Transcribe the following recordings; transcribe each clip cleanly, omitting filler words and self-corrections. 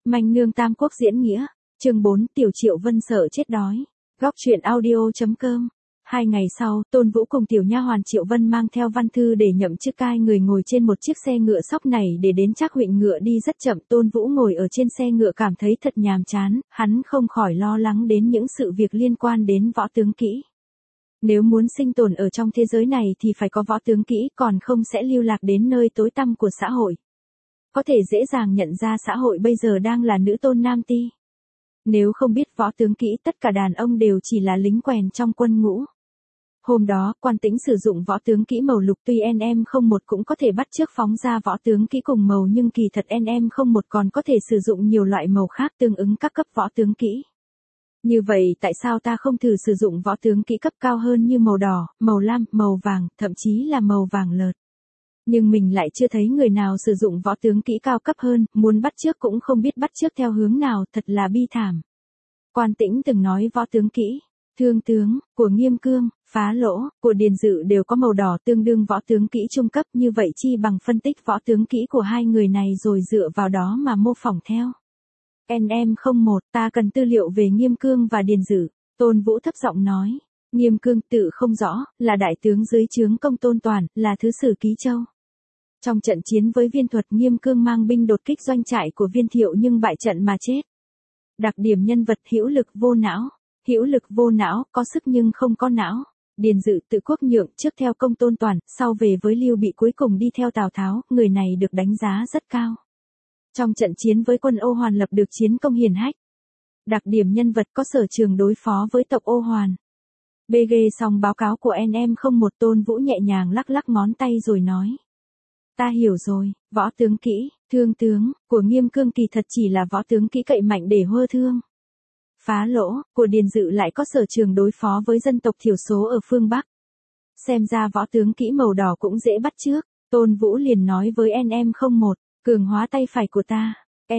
Manh nương Tam Quốc diễn nghĩa, chương 4 Tiểu Triệu Vân sợ chết đói. Góc truyện audio.com. 2 ngày sau, Tôn Vũ cùng tiểu nha hoàn Triệu Vân mang theo văn thư để nhậm chức cai người ngồi trên một chiếc xe ngựa sóc này để đến Trác huyện ngựa đi rất chậm. Tôn Vũ ngồi ở trên xe ngựa cảm thấy thật nhàm chán, hắn không khỏi lo lắng đến những sự việc liên quan đến võ tướng kỹ. Nếu muốn sinh tồn ở trong thế giới này thì phải có võ tướng kỹ, còn không sẽ lưu lạc đến nơi tối tăm của xã hội. Có thể dễ dàng nhận ra xã hội bây giờ đang là nữ tôn nam ti. Nếu không biết võ tướng kỹ, tất cả đàn ông đều chỉ là lính quèn trong quân ngũ. Hôm đó, Quan Tĩnh sử dụng võ tướng kỹ màu lục, tuy NM01 cũng có thể bắt chước phóng ra võ tướng kỹ cùng màu nhưng kỳ thật NM01 còn có thể sử dụng nhiều loại màu khác tương ứng các cấp võ tướng kỹ. Như vậy tại sao ta không thử sử dụng võ tướng kỹ cấp cao hơn như màu đỏ, màu lam, màu vàng, thậm chí là màu vàng lợt. Nhưng mình lại chưa thấy người nào sử dụng võ tướng kỹ cao cấp hơn, muốn bắt chước cũng không biết bắt chước theo hướng nào, thật là bi thảm. Quan Tĩnh từng nói võ tướng kỹ, Thương tướng, của Nghiêm Cương, Phá Lỗ, của Điền Dự đều có màu đỏ tương đương võ tướng kỹ trung cấp, như vậy chi bằng phân tích võ tướng kỹ của hai người này rồi dựa vào đó mà mô phỏng theo. NM01, ta cần tư liệu về Nghiêm Cương và Điền Dự, Tôn Vũ thấp giọng nói. Nghiêm Cương tự không rõ, là đại tướng dưới trướng Công Tôn Toàn, là thứ sử Ký Châu. Trong trận chiến với Viên Thuật, Nghiêm Cương mang binh đột kích doanh trại của Viên Thiệu nhưng bại trận mà chết. Đặc điểm nhân vật: hữu lực vô não. Hữu lực vô não, có sức nhưng không có não. Điền Dự tự quốc nhượng, trước theo Công Tôn Toàn, sau về với Lưu Bị, cuối cùng đi theo Tào Tháo, người này được đánh giá rất cao. Trong trận chiến với quân Ô Hoàn lập được chiến công hiển hách. Đặc điểm nhân vật: có sở trường đối phó với tộc Ô Hoàn. BG xong báo cáo của NM01, Tôn Vũ nhẹ nhàng lắc lắc ngón tay rồi nói. Ta hiểu rồi, võ tướng kỹ, Thương tướng, của Nghiêm Cương kỳ thật chỉ là võ tướng kỹ cậy mạnh để hơ thương. Phá Lỗ, của Điền Dự lại có sở trường đối phó với dân tộc thiểu số ở phương Bắc. Xem ra võ tướng kỹ màu đỏ cũng dễ bắt chước. Tôn Vũ liền nói với NM01, cường hóa tay phải của ta.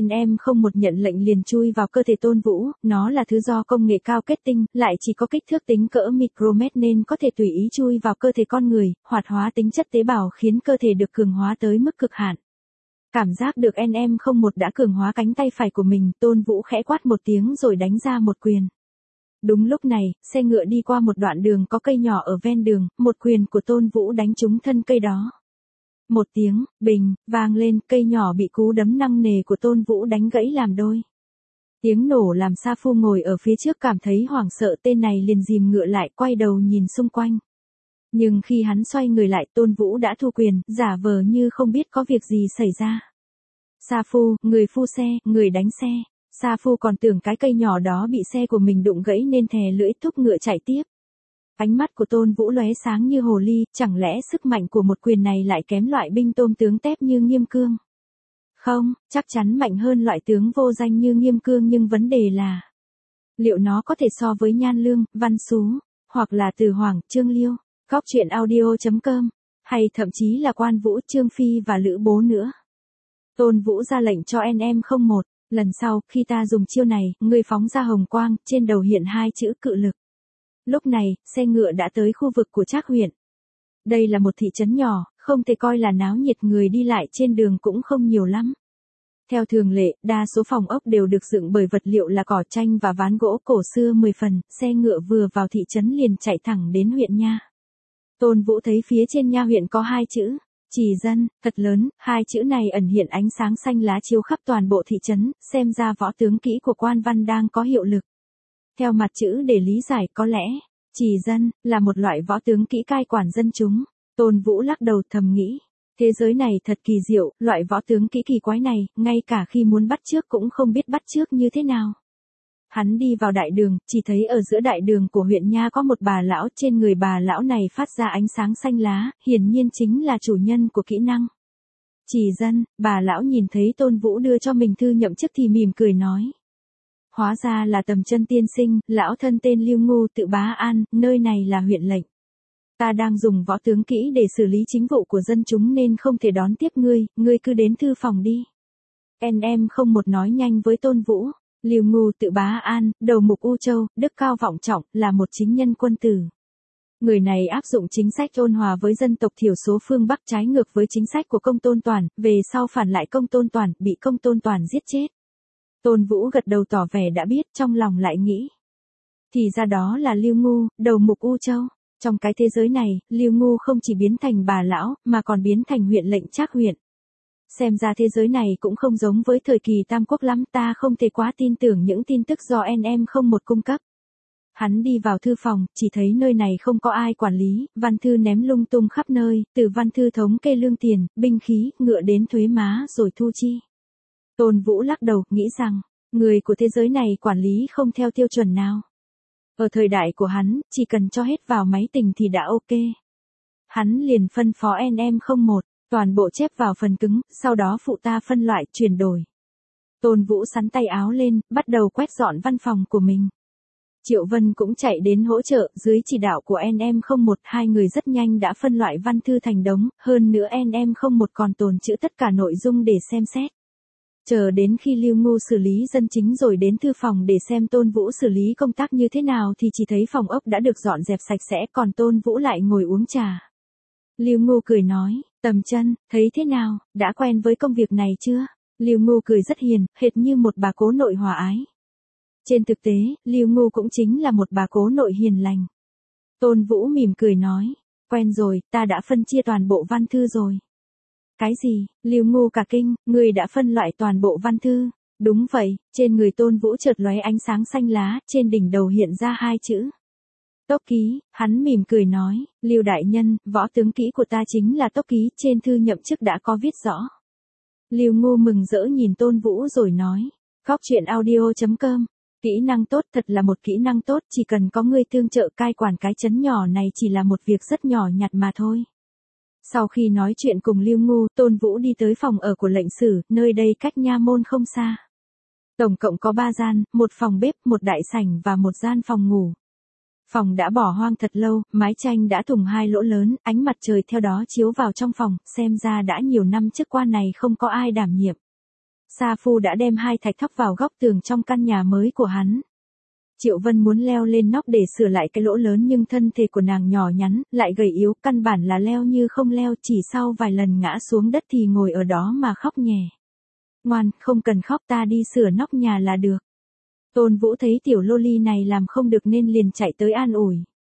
NM01 nhận lệnh liền chui vào cơ thể Tôn Vũ, nó là thứ do công nghệ cao kết tinh, lại chỉ có kích thước tính cỡ micromet nên có thể tùy ý chui vào cơ thể con người, hoạt hóa tính chất tế bào khiến cơ thể được cường hóa tới mức cực hạn. Cảm giác được NM01 đã cường hóa cánh tay phải của mình, Tôn Vũ khẽ quát một tiếng rồi đánh ra một quyền. Đúng lúc này, xe ngựa đi qua một đoạn đường có cây nhỏ ở ven đường, một quyền của Tôn Vũ đánh trúng thân cây đó. Một tiếng, bình, vang lên, cây nhỏ bị cú đấm nặng nề của Tôn Vũ đánh gãy làm đôi. Tiếng nổ làm Sa Phu ngồi ở phía trước cảm thấy hoảng sợ, tên này liền dìm ngựa lại, quay đầu nhìn xung quanh. Nhưng khi hắn xoay người lại, Tôn Vũ đã thu quyền, giả vờ như không biết có việc gì xảy ra. Sa Phu, người phu xe, người đánh xe. Sa Phu còn tưởng cái cây nhỏ đó bị xe của mình đụng gãy nên thè lưỡi thúc ngựa chạy tiếp. Ánh mắt của Tôn Vũ lóe sáng như hồ ly, chẳng lẽ sức mạnh của một quyền này lại kém loại binh tôm tướng tép như Nghiêm Cương? Không, chắc chắn mạnh hơn loại tướng vô danh như Nghiêm Cương, nhưng vấn đề là liệu nó có thể so với Nhan Lương, Văn Xú, hoặc là Từ Hoàng, Trương Liêu, Góc truyện audio.com, hay thậm chí là Quan Vũ, Trương Phi và Lữ Bố nữa. Tôn Vũ ra lệnh cho NM01, lần sau, khi ta dùng chiêu này, ngươi phóng ra hồng quang, trên đầu hiện hai chữ cự lực. Lúc này, xe ngựa đã tới khu vực của Trác huyện. Đây là một thị trấn nhỏ, không thể coi là náo nhiệt, người đi lại trên đường cũng không nhiều lắm. Theo thường lệ, đa số phòng ốc đều được dựng bởi vật liệu là cỏ tranh và ván gỗ cổ xưa 10 phần, xe ngựa vừa vào thị trấn liền chạy thẳng đến huyện nha. Tôn Vũ thấy phía trên nha huyện có hai chữ, Trì Dân, thật lớn, hai chữ này ẩn hiện ánh sáng xanh lá chiếu khắp toàn bộ thị trấn, xem ra võ tướng kỹ của quan văn đang có hiệu lực. Theo mặt chữ để lý giải, có lẽ, Trì Dân, là một loại võ tướng kỹ cai quản dân chúng. Tôn Vũ lắc đầu thầm nghĩ, thế giới này thật kỳ diệu, loại võ tướng kỹ kỳ quái này, ngay cả khi muốn bắt chước cũng không biết bắt chước như thế nào. Hắn đi vào đại đường, chỉ thấy ở giữa đại đường của huyện nha có một bà lão, trên người bà lão này phát ra ánh sáng xanh lá, hiển nhiên chính là chủ nhân của kỹ năng. Trì Dân, bà lão nhìn thấy Tôn Vũ đưa cho mình thư nhậm chức thì mỉm cười nói. Hóa ra là Tầm Chân tiên sinh, lão thân tên Lưu Ngu, tự Bá An, nơi này là huyện lệnh. Ta đang dùng võ tướng kỹ để xử lý chính vụ của dân chúng nên không thể đón tiếp ngươi cứ đến thư phòng đi. NM01 nói nhanh với Tôn Vũ. Lưu Ngu tự Bá An, đầu mục U Châu, đức cao vọng trọng, là một chính nhân quân tử. Người này áp dụng chính sách ôn hòa với dân tộc thiểu số phương Bắc, trái ngược với chính sách của Công Tôn Toàn, về sau phản lại Công Tôn Toàn, bị Công Tôn Toàn giết chết. Tôn Vũ gật đầu tỏ vẻ đã biết, trong lòng lại nghĩ. Thì ra đó là Lưu Ngu, đầu mục U Châu. Trong cái thế giới này, Lưu Ngu không chỉ biến thành bà lão, mà còn biến thành huyện lệnh Trác huyện. Xem ra thế giới này cũng không giống với thời kỳ Tam Quốc lắm, ta không thể quá tin tưởng những tin tức do NM01 cung cấp. Hắn đi vào thư phòng, chỉ thấy nơi này không có ai quản lý, văn thư ném lung tung khắp nơi, từ văn thư thống kê lương tiền, binh khí, ngựa đến thuế má rồi thu chi. Tôn Vũ lắc đầu, nghĩ rằng, người của thế giới này quản lý không theo tiêu chuẩn nào. Ở thời đại của hắn, chỉ cần cho hết vào máy tính thì đã ok. Hắn liền phân phó NM01, toàn bộ chép vào phần cứng, sau đó phụ ta phân loại, chuyển đổi. Tôn Vũ sắn tay áo lên, bắt đầu quét dọn văn phòng của mình. Triệu Vân cũng chạy đến hỗ trợ, dưới chỉ đạo của NM01, hai người rất nhanh đã phân loại văn thư thành đống, hơn nữa NM01 còn tồn trữ tất cả nội dung để xem xét. Chờ đến khi Lưu Ngu xử lý dân chính rồi đến thư phòng để xem Tôn Vũ xử lý công tác như thế nào thì chỉ thấy phòng ốc đã được dọn dẹp sạch sẽ, còn Tôn Vũ lại ngồi uống trà. Lưu Ngu cười nói, Tầm Chân, thấy thế nào, đã quen với công việc này chưa? Lưu Ngu cười rất hiền, hệt như một bà cố nội hòa ái. Trên thực tế, Lưu Ngu cũng chính là một bà cố nội hiền lành. Tôn Vũ mỉm cười nói, quen rồi, ta đã phân chia toàn bộ văn thư rồi. Cái gì? Lưu Ngu cả kinh, người đã phân loại toàn bộ văn thư. Đúng vậy, trên người Tôn Vũ chợt lóe ánh sáng xanh lá, trên đỉnh đầu hiện ra hai chữ. Tốc ký, hắn mỉm cười nói, Lưu đại nhân, võ tướng kỹ của ta chính là tốc ký, trên thư nhậm chức đã có viết rõ. Lưu Ngu mừng rỡ nhìn Tôn Vũ rồi nói, Góc truyện audio.com, kỹ năng tốt, thật là một kỹ năng tốt, chỉ cần có người tương trợ cai quản cái trấn nhỏ này chỉ là một việc rất nhỏ nhặt mà thôi. Sau khi nói chuyện cùng Lưu Ngu, Tôn Vũ đi tới phòng ở của lệnh sử, nơi đây cách nha môn không xa. Tổng cộng có 3 gian, một phòng bếp, một đại sảnh và một gian phòng ngủ. Phòng đã bỏ hoang thật lâu, mái tranh đã thủng 2 lỗ lớn, ánh mặt trời theo đó chiếu vào trong phòng, xem ra đã nhiều năm chức quan này không có ai đảm nhiệm. Sa Phu đã đem 2 thạch thóc vào góc tường trong căn nhà mới của hắn. Triệu Vân muốn leo lên nóc để sửa lại cái lỗ lớn nhưng thân thể của nàng nhỏ nhắn, lại gầy yếu, căn bản là leo như không leo, chỉ sau vài lần ngã xuống đất thì ngồi ở đó mà khóc nhè. Ngoan, không cần khóc, ta đi sửa nóc nhà là được. Tôn Vũ thấy tiểu loli này làm không được nên liền chạy tới an ủi.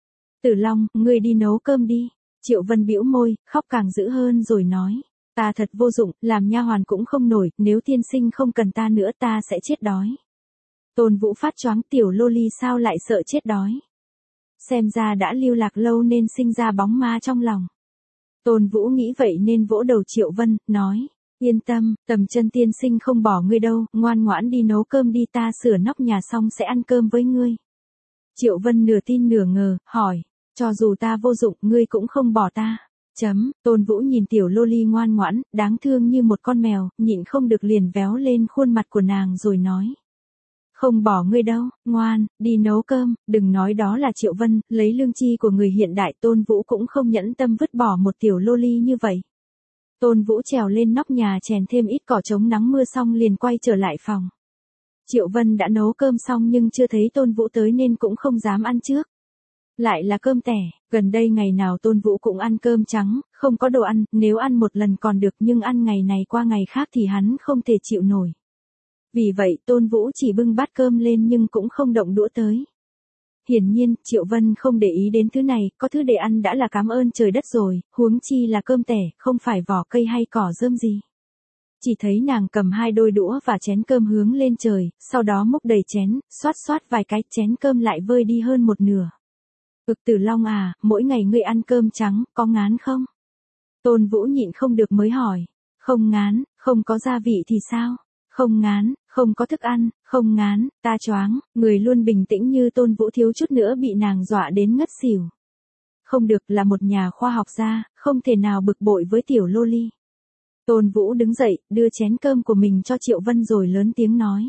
Tử Long, ngươi đi nấu cơm đi. Triệu Vân bĩu môi, khóc càng dữ hơn rồi nói. Ta thật vô dụng, làm nha hoàn cũng không nổi, nếu tiên sinh không cần ta nữa ta sẽ chết đói. Tôn Vũ phát choáng, tiểu loli sao lại sợ chết đói. Xem ra đã lưu lạc lâu nên sinh ra bóng ma trong lòng. Tôn Vũ nghĩ vậy nên vỗ đầu Triệu Vân, nói. Yên tâm, Tầm Chân tiên sinh không bỏ ngươi đâu, ngoan ngoãn đi nấu cơm đi, ta sửa nóc nhà xong sẽ ăn cơm với ngươi. Triệu Vân nửa tin nửa ngờ, hỏi. Cho dù ta vô dụng, ngươi cũng không bỏ ta. Tôn Vũ nhìn tiểu loli ngoan ngoãn, đáng thương như một con mèo, nhịn không được liền véo lên khuôn mặt của nàng rồi nói. Không bỏ ngươi đâu, ngoan, đi nấu cơm, đừng nói đó là Triệu Vân, lấy lương chi của người hiện đại, Tôn Vũ cũng không nhẫn tâm vứt bỏ một tiểu loli như vậy. Tôn Vũ trèo lên nóc nhà chèn thêm ít cỏ chống nắng mưa xong liền quay trở lại phòng. Triệu Vân đã nấu cơm xong nhưng chưa thấy Tôn Vũ tới nên cũng không dám ăn trước. Lại là cơm tẻ, gần đây ngày nào Tôn Vũ cũng ăn cơm trắng, không có đồ ăn, nếu ăn một lần còn được nhưng ăn ngày này qua ngày khác thì hắn không thể chịu nổi. Vì vậy Tôn Vũ chỉ bưng bát cơm lên nhưng cũng không động đũa tới. Hiển nhiên, Triệu Vân không để ý đến thứ này, có thứ để ăn đã là cảm ơn trời đất rồi, huống chi là cơm tẻ, không phải vỏ cây hay cỏ rơm gì. Chỉ thấy nàng cầm 2 đôi đũa và chén cơm hướng lên trời, sau đó múc đầy chén, xoát xoát vài cái, chén cơm lại vơi đi hơn một nửa. Tử Long à, mỗi ngày ngươi ăn cơm trắng, có ngán không? Tôn Vũ nhịn không được mới hỏi. Không ngán, không có gia vị thì sao? Không ngán, không có thức ăn, không ngán, ta choáng, người luôn bình tĩnh như Tôn Vũ thiếu chút nữa bị nàng dọa đến ngất xỉu. Không được, là một nhà khoa học gia, không thể nào bực bội với tiểu loli. Tôn Vũ đứng dậy, đưa chén cơm của mình cho Triệu Vân rồi lớn tiếng nói.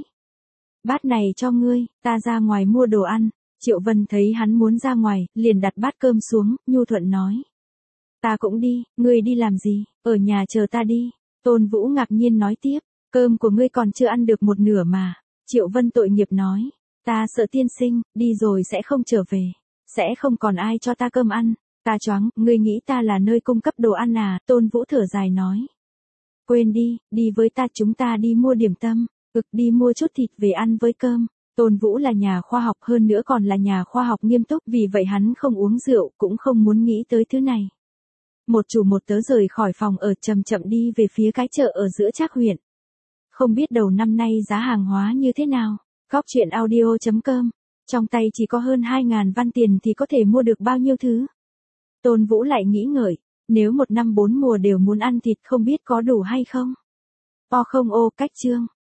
Bát này cho ngươi, ta ra ngoài mua đồ ăn. Triệu Vân thấy hắn muốn ra ngoài, liền đặt bát cơm xuống, nhu thuận nói. Ta cũng đi, ngươi đi làm gì, ở nhà chờ ta đi. Tôn Vũ ngạc nhiên nói tiếp, cơm của ngươi còn chưa ăn được một nửa mà. Triệu Vân tội nghiệp nói, ta sợ tiên sinh, đi rồi sẽ không trở về, sẽ không còn ai cho ta cơm ăn. Ta choáng, ngươi nghĩ ta là nơi cung cấp đồ ăn à? Tôn Vũ thở dài nói. Quên đi, đi với ta, chúng ta đi mua điểm tâm. Đi mua chút thịt về ăn với cơm. Tôn Vũ là nhà khoa học, hơn nữa còn là nhà khoa học nghiêm túc, vì vậy hắn không uống rượu, cũng không muốn nghĩ tới thứ này. Một chủ một tớ rời khỏi phòng ở, chậm chậm đi về phía cái chợ ở giữa Trác huyện. Không biết đầu năm nay giá hàng hóa như thế nào. Góc truyện audio.com. Trong tay chỉ có hơn 2.000 văn tiền thì có thể mua được bao nhiêu thứ. Tôn Vũ lại nghĩ ngợi, nếu một năm 4 mùa đều muốn ăn thịt không biết có đủ hay không. Cách chương.